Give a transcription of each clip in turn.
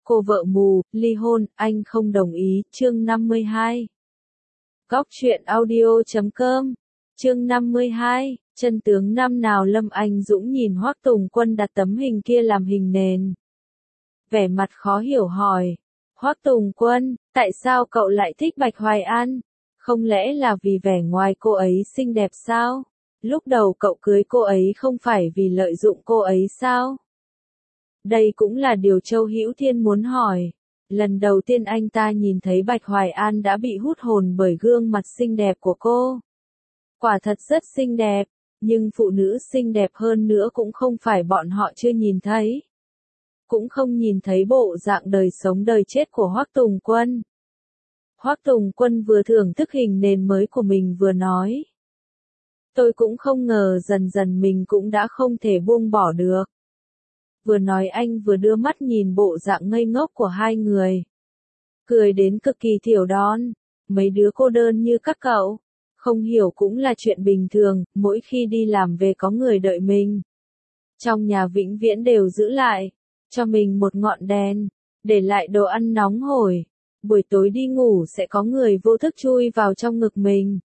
Cô vợ mù, ly hôn, anh không đồng ý, chương 52. Góc truyện audio.com, chương 52, chân tướng năm nào Lâm Anh Dũng nhìn Hoắc Tùng Quân đặt tấm hình kia làm hình nền. Vẻ mặt khó hiểu hỏi, Hoắc Tùng Quân, tại sao cậu lại thích Bạch Hoài An? Không lẽ là vì vẻ ngoài cô ấy xinh đẹp sao? Lúc đầu cậu cưới cô ấy không phải vì lợi dụng cô ấy sao? Đây cũng là điều Châu Hữu Thiên muốn hỏi. Lần đầu tiên anh ta nhìn thấy Bạch Hoài An đã bị hút hồn bởi gương mặt xinh đẹp của cô. Quả thật rất xinh đẹp, nhưng phụ nữ xinh đẹp hơn nữa cũng không phải bọn họ chưa nhìn thấy. Cũng không nhìn thấy bộ dạng đời sống đời chết của Hoắc Tùng Quân. Hoắc Tùng Quân vừa thưởng thức hình nền mới của mình vừa nói. Tôi cũng không ngờ dần dần mình cũng đã không thể buông bỏ được. Vừa nói anh vừa đưa mắt nhìn bộ dạng ngây ngốc của hai người. Cười đến cực kỳ thiểu đon, mấy đứa cô đơn như các cậu. Không hiểu cũng là chuyện bình thường, mỗi khi đi làm về có người đợi mình. Trong nhà vĩnh viễn đều giữ lại, cho mình một ngọn đèn, để lại đồ ăn nóng hổi. Buổi tối đi ngủ sẽ có người vô thức chui vào trong ngực mình.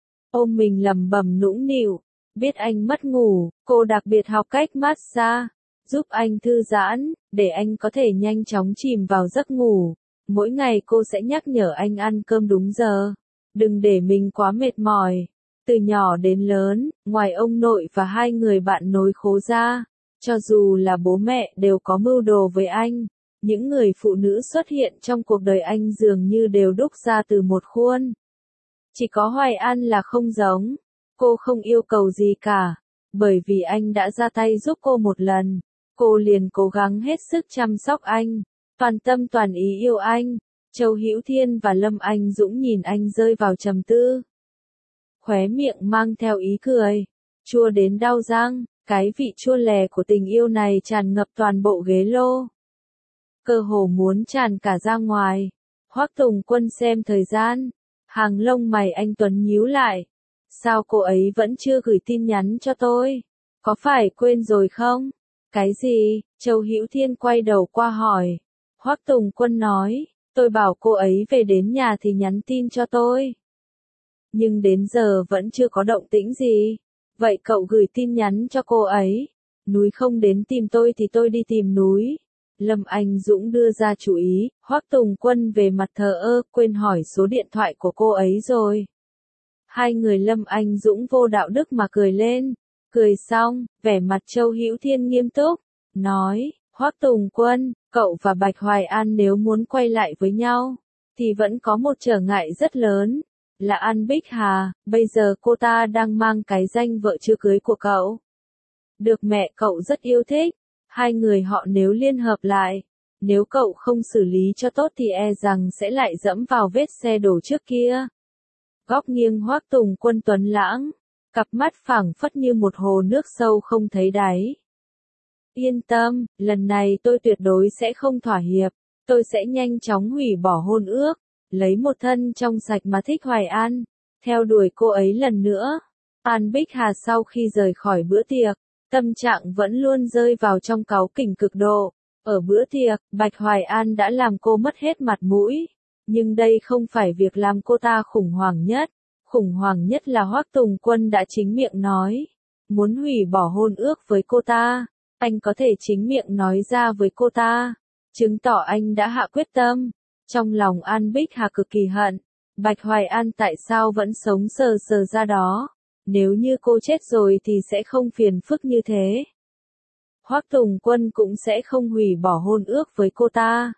Ôm mình lẩm bẩm nũng nịu, biết anh mất ngủ, cô đặc biệt học cách massage, giúp anh thư giãn, để anh có thể nhanh chóng chìm vào giấc ngủ. Mỗi ngày cô sẽ nhắc nhở anh ăn cơm đúng giờ, đừng để mình quá mệt mỏi. Từ nhỏ đến lớn, ngoài ông nội và hai người bạn nối khố ra, cho dù là bố mẹ đều có mưu đồ với anh. Những người phụ nữ xuất hiện trong cuộc đời anh dường như đều đúc ra từ một khuôn. Chỉ có Hoài An là không giống, cô không yêu cầu gì cả, bởi vì anh đã ra tay giúp cô một lần, cô liền cố gắng hết sức chăm sóc anh, toàn tâm toàn ý yêu anh. Châu Hữu Thiên và Lâm Anh Dũng nhìn anh rơi vào trầm tư. Khóe miệng mang theo ý cười, chua đến đau răng, cái vị chua lè của tình yêu này tràn ngập toàn bộ ghế lô. Cơ hồ muốn tràn cả ra ngoài. Hoắc Tùng Quân xem thời gian, hàng lông mày anh tuấn nhíu lại. Sao cô ấy vẫn chưa gửi tin nhắn cho tôi? Có phải quên rồi không? Cái gì? Châu Hữu Thiên quay đầu qua hỏi. Hoắc Tùng Quân nói, tôi bảo cô ấy về đến nhà thì nhắn tin cho tôi. Nhưng đến giờ vẫn chưa có động tĩnh gì. Vậy cậu gửi tin nhắn cho cô ấy. Núi không đến tìm tôi thì tôi đi tìm núi. Lâm Anh Dũng đưa ra chủ ý, Hoắc Tùng Quân về mặt thờ ơ, quên hỏi số điện thoại của cô ấy rồi. Hai người Lâm Anh Dũng vô đạo đức mà cười lên. Cười xong, vẻ mặt Châu Hữu Thiên nghiêm túc, nói, Hoắc Tùng Quân, cậu và Bạch Hoài An nếu muốn quay lại với nhau, thì vẫn có một trở ngại rất lớn, là An Bích Hà, bây giờ cô ta đang mang cái danh vợ chưa cưới của cậu. Được mẹ cậu rất yêu thích. Hai người họ nếu liên hợp lại, nếu cậu không xử lý cho tốt thì e rằng sẽ lại dẫm vào vết xe đổ trước kia. Góc nghiêng Hoắc Tùng Quân tuấn lãng, cặp mắt phảng phất như một hồ nước sâu không thấy đáy. Yên tâm, lần này tôi tuyệt đối sẽ không thỏa hiệp, tôi sẽ nhanh chóng hủy bỏ hôn ước, lấy một thân trong sạch mà thích Hoài An, theo đuổi cô ấy lần nữa. An Bích Hà sau khi rời khỏi bữa tiệc, tâm trạng vẫn luôn rơi vào trong cáu kỉnh cực độ. Ở bữa tiệc, Bạch Hoài An đã làm cô mất hết mặt mũi. Nhưng đây không phải việc làm cô ta khủng hoảng nhất. Khủng hoảng nhất là Hoắc Tùng Quân đã chính miệng nói. Muốn hủy bỏ hôn ước với cô ta. Anh có thể chính miệng nói ra với cô ta. Chứng tỏ anh đã hạ quyết tâm. Trong lòng An Bích Hà cực kỳ hận. Bạch Hoài An tại sao vẫn sống sờ sờ ra đó. Nếu như cô chết rồi thì sẽ không phiền phức như thế. Hoắc Tùng Quân cũng sẽ không hủy bỏ hôn ước với cô ta.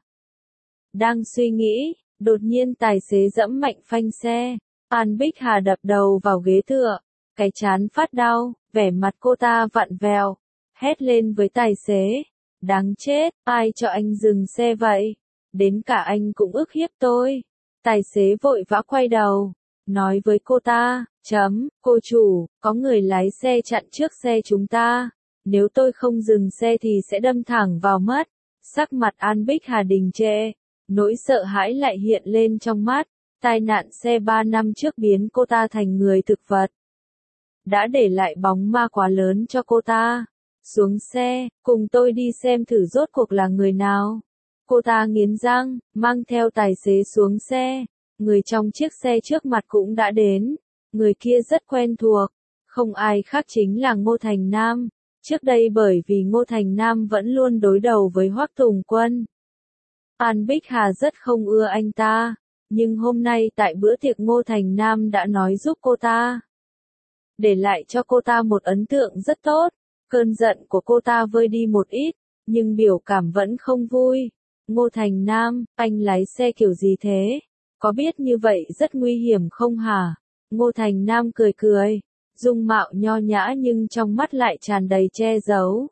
Đang suy nghĩ, đột nhiên tài xế giẫm mạnh phanh xe. An Bích Hà đập đầu vào ghế tựa, cái trán phát đau, vẻ mặt cô ta vặn vẹo, hét lên với tài xế. Đáng chết, ai cho anh dừng xe vậy? Đến cả anh cũng ức hiếp tôi. Tài xế vội vã quay đầu, nói với cô ta, cô chủ, có người lái xe chặn trước xe chúng ta. Nếu tôi không dừng xe thì sẽ đâm thẳng vào mất. Sắc mặt An Bích Hà đình trệ, nỗi sợ hãi lại hiện lên trong mắt. Tai nạn xe 3 năm trước biến cô ta thành người thực vật. Đã để lại bóng ma quá lớn cho cô ta. Xuống xe, cùng tôi đi xem thử rốt cuộc là người nào. Cô ta nghiến răng, mang theo tài xế xuống xe. Người trong chiếc xe trước mặt cũng đã đến. Người kia rất quen thuộc. Không ai khác chính là Ngô Thành Nam. Trước đây bởi vì Ngô Thành Nam vẫn luôn đối đầu với Hoắc Tùng Quân. An Bích Hà rất không ưa anh ta. Nhưng hôm nay tại bữa tiệc Ngô Thành Nam đã nói giúp cô ta. Để lại cho cô ta một ấn tượng rất tốt. Cơn giận của cô ta vơi đi một ít. Nhưng biểu cảm vẫn không vui. Ngô Thành Nam, anh lái xe kiểu gì thế? Có biết như vậy rất nguy hiểm không hả? Ngô Thành Nam cười cười. Dung mạo nho nhã nhưng trong mắt lại tràn đầy che giấu.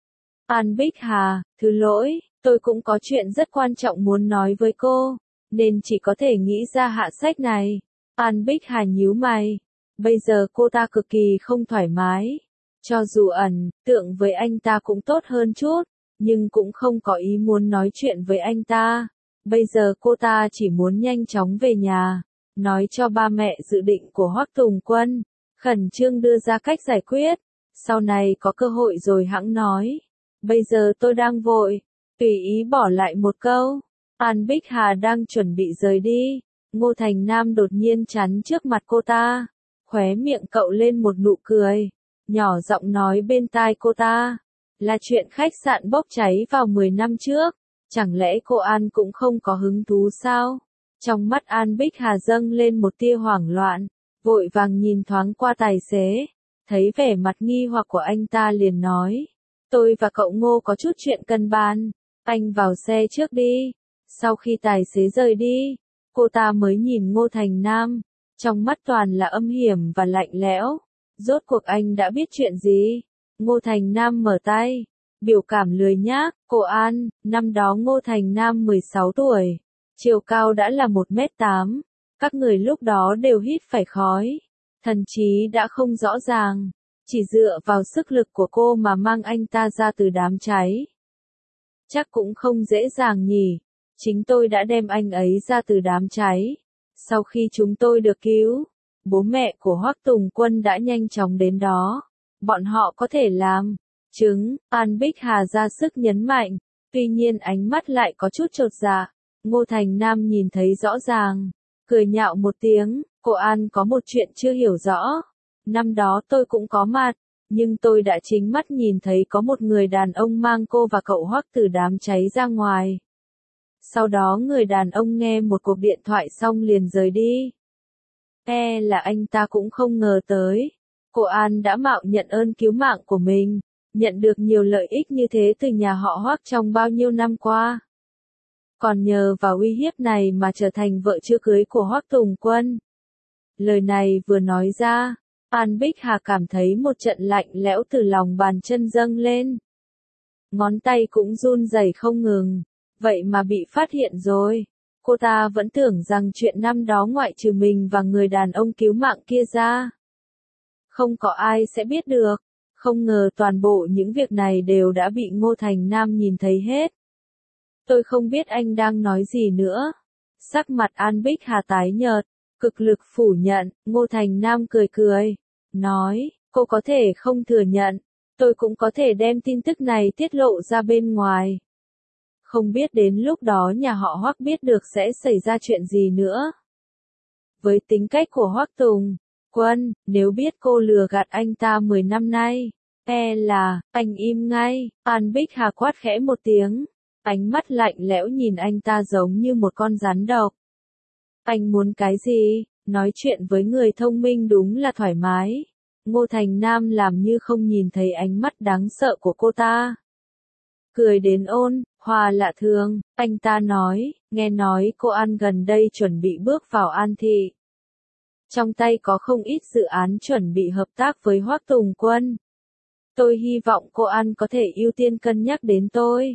An Bích Hà, thứ lỗi, tôi cũng có chuyện rất quan trọng muốn nói với cô, nên chỉ có thể nghĩ ra hạ sách này. An Bích Hà nhíu mày. Bây giờ cô ta cực kỳ không thoải mái. Cho dù ẩn tượng với anh ta cũng tốt hơn chút, nhưng cũng không có ý muốn nói chuyện với anh ta. Bây giờ cô ta chỉ muốn nhanh chóng về nhà, nói cho ba mẹ dự định của Hoắc Tùng Quân, khẩn trương đưa ra cách giải quyết. Sau này có cơ hội rồi hẵng nói. Bây giờ tôi đang vội. Tùy ý bỏ lại một câu. An Bích Hà đang chuẩn bị rời đi. Ngô Thành Nam đột nhiên chắn trước mặt cô ta. Khóe miệng cậu lên một nụ cười. Nhỏ giọng nói bên tai cô ta. Là chuyện khách sạn bốc cháy vào 10 năm trước. Chẳng lẽ cô An cũng không có hứng thú sao? Trong mắt An Bích Hà dâng lên một tia hoảng loạn. Vội vàng nhìn thoáng qua tài xế. Thấy vẻ mặt nghi hoặc của anh ta liền nói. Tôi và cậu Ngô có chút chuyện cần bàn. Anh vào xe trước đi. Sau khi tài xế rời đi, cô ta mới nhìn Ngô Thành Nam. Trong mắt toàn là âm hiểm và lạnh lẽo. Rốt cuộc anh đã biết chuyện gì? Ngô Thành Nam mở tay. Biểu cảm lười nhác. Cô An, năm đó Ngô Thành Nam 16 tuổi. Chiều cao đã là 1m8. Các người lúc đó đều hít phải khói. Thần trí đã không rõ ràng. Chỉ dựa vào sức lực của cô mà mang anh ta ra từ đám cháy. Chắc cũng không dễ dàng nhỉ. Chính tôi đã đem anh ấy ra từ đám cháy. Sau khi chúng tôi được cứu, bố mẹ của Hoắc Tùng Quân đã nhanh chóng đến đó. Bọn họ có thể làm chứng. An Bích Hà ra sức nhấn mạnh. Tuy nhiên ánh mắt lại có chút chột dạ. Ngô Thành Nam nhìn thấy rõ ràng. Cười nhạo một tiếng. Cô An có một chuyện chưa hiểu rõ. Năm đó tôi cũng có mặt, nhưng tôi đã chính mắt nhìn thấy có một người đàn ông mang cô và cậu Hoắc từ đám cháy ra ngoài. Sau đó người đàn ông nghe một cuộc điện thoại xong liền rời đi. Là anh ta cũng không ngờ tới. Cô An đã mạo nhận ơn cứu mạng của mình, nhận được nhiều lợi ích như thế từ nhà họ Hoắc trong bao nhiêu năm qua. Còn nhờ vào uy hiếp này mà trở thành vợ chưa cưới của Hoắc Tùng Quân. Lời này vừa nói ra, An Bích Hà cảm thấy một trận lạnh lẽo từ lòng bàn chân dâng lên. Ngón tay cũng run rẩy không ngừng. Vậy mà bị phát hiện rồi. Cô ta vẫn tưởng rằng chuyện năm đó ngoại trừ mình và người đàn ông cứu mạng kia ra, không có ai sẽ biết được. Không ngờ toàn bộ những việc này đều đã bị Ngô Thành Nam nhìn thấy hết. Tôi không biết anh đang nói gì nữa. Sắc mặt An Bích Hà tái nhợt, cực lực phủ nhận. Ngô Thành Nam cười cười, nói, cô có thể không thừa nhận, tôi cũng có thể đem tin tức này tiết lộ ra bên ngoài. Không biết đến lúc đó nhà họ Hoắc biết được sẽ xảy ra chuyện gì nữa. Với tính cách của Hoắc Tùng Quân, nếu biết cô lừa gạt anh ta 10 năm nay, là, anh im ngay. An Bích Hà quát khẽ một tiếng, ánh mắt lạnh lẽo nhìn anh ta giống như một con rắn độc. Anh muốn cái gì? Nói chuyện với người thông minh đúng là thoải mái. Ngô Thành Nam làm như không nhìn thấy ánh mắt đáng sợ của cô ta. Cười đến ôn hòa lạ thường, anh ta nói, nghe nói cô An gần đây chuẩn bị bước vào An thị. Trong tay có không ít dự án chuẩn bị hợp tác với Hoắc Tùng Quân. Tôi hy vọng cô An có thể ưu tiên cân nhắc đến tôi.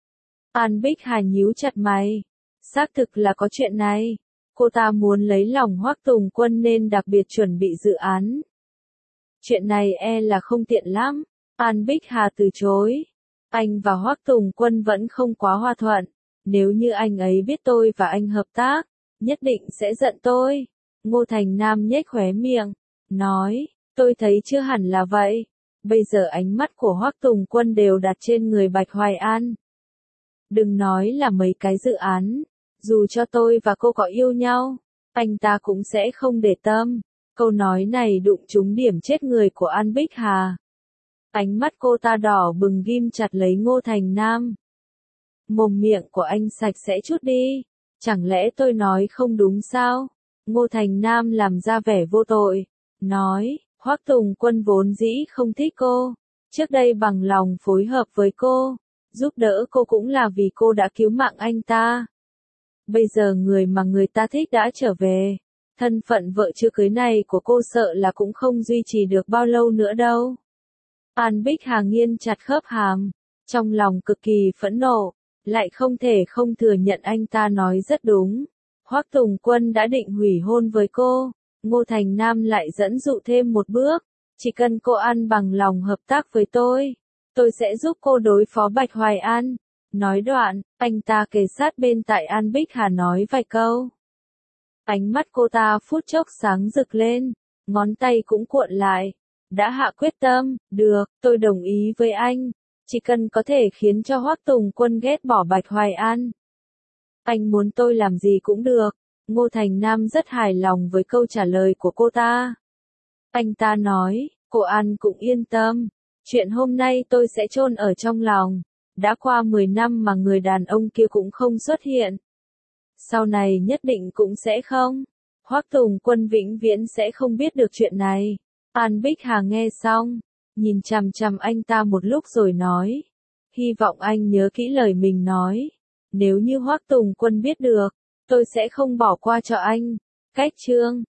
An Bích Hà nhíu chặt mày. Xác thực là có chuyện này. Cô ta muốn lấy lòng Hoắc Tùng Quân nên đặc biệt chuẩn bị dự án. Chuyện này là không tiện lắm. An Bích Hà từ chối. Anh và Hoắc Tùng Quân vẫn không quá hòa thuận. Nếu như anh ấy biết tôi và anh hợp tác, nhất định sẽ giận tôi. Ngô Thành Nam nhếch khóe miệng, nói, tôi thấy chưa hẳn là vậy. Bây giờ ánh mắt của Hoắc Tùng Quân đều đặt trên người Bạch Hoài An. Đừng nói là mấy cái dự án, dù cho tôi và cô có yêu nhau, anh ta cũng sẽ không để tâm. Câu nói này đụng trúng điểm chết người của An Bích Hà. Ánh mắt cô ta đỏ bừng ghim chặt lấy Ngô Thành Nam. Mồm miệng của anh sạch sẽ chút đi, chẳng lẽ tôi nói không đúng sao? Ngô Thành Nam làm ra vẻ vô tội, nói, Hoắc Tùng Quân vốn dĩ không thích cô, trước đây bằng lòng phối hợp với cô, giúp đỡ cô cũng là vì cô đã cứu mạng anh ta. Bây giờ người mà người ta thích đã trở về, thân phận vợ chưa cưới này của cô sợ là cũng không duy trì được bao lâu nữa đâu. An Bích Hà nghiến chặt khớp hàm, trong lòng cực kỳ phẫn nộ, lại không thể không thừa nhận anh ta nói rất đúng. Hoắc Tùng Quân đã định hủy hôn với cô, Ngô Thành Nam lại dẫn dụ thêm một bước, chỉ cần cô An bằng lòng hợp tác với tôi sẽ giúp cô đối phó Bạch Hoài An. Nói đoạn, anh ta kề sát bên tai An Bích Hà nói vài câu. Ánh mắt cô ta phút chốc sáng rực lên, ngón tay cũng cuộn lại. Đã hạ quyết tâm, được, tôi đồng ý với anh, chỉ cần có thể khiến cho Hoắc Tùng Quân ghét bỏ Bạch Hoài An. Anh muốn tôi làm gì cũng được. Ngô Thành Nam rất hài lòng với câu trả lời của cô ta. Anh ta nói, cô An cũng yên tâm, chuyện hôm nay tôi sẽ chôn ở trong lòng. Đã qua 10 năm mà người đàn ông kia cũng không xuất hiện. Sau này nhất định cũng sẽ không. Hoắc Tùng Quân vĩnh viễn sẽ không biết được chuyện này. An Bích Hà nghe xong, nhìn chằm chằm anh ta một lúc rồi nói, hy vọng anh nhớ kỹ lời mình nói. Nếu như Hoắc Tùng Quân biết được, tôi sẽ không bỏ qua cho anh. Cách chương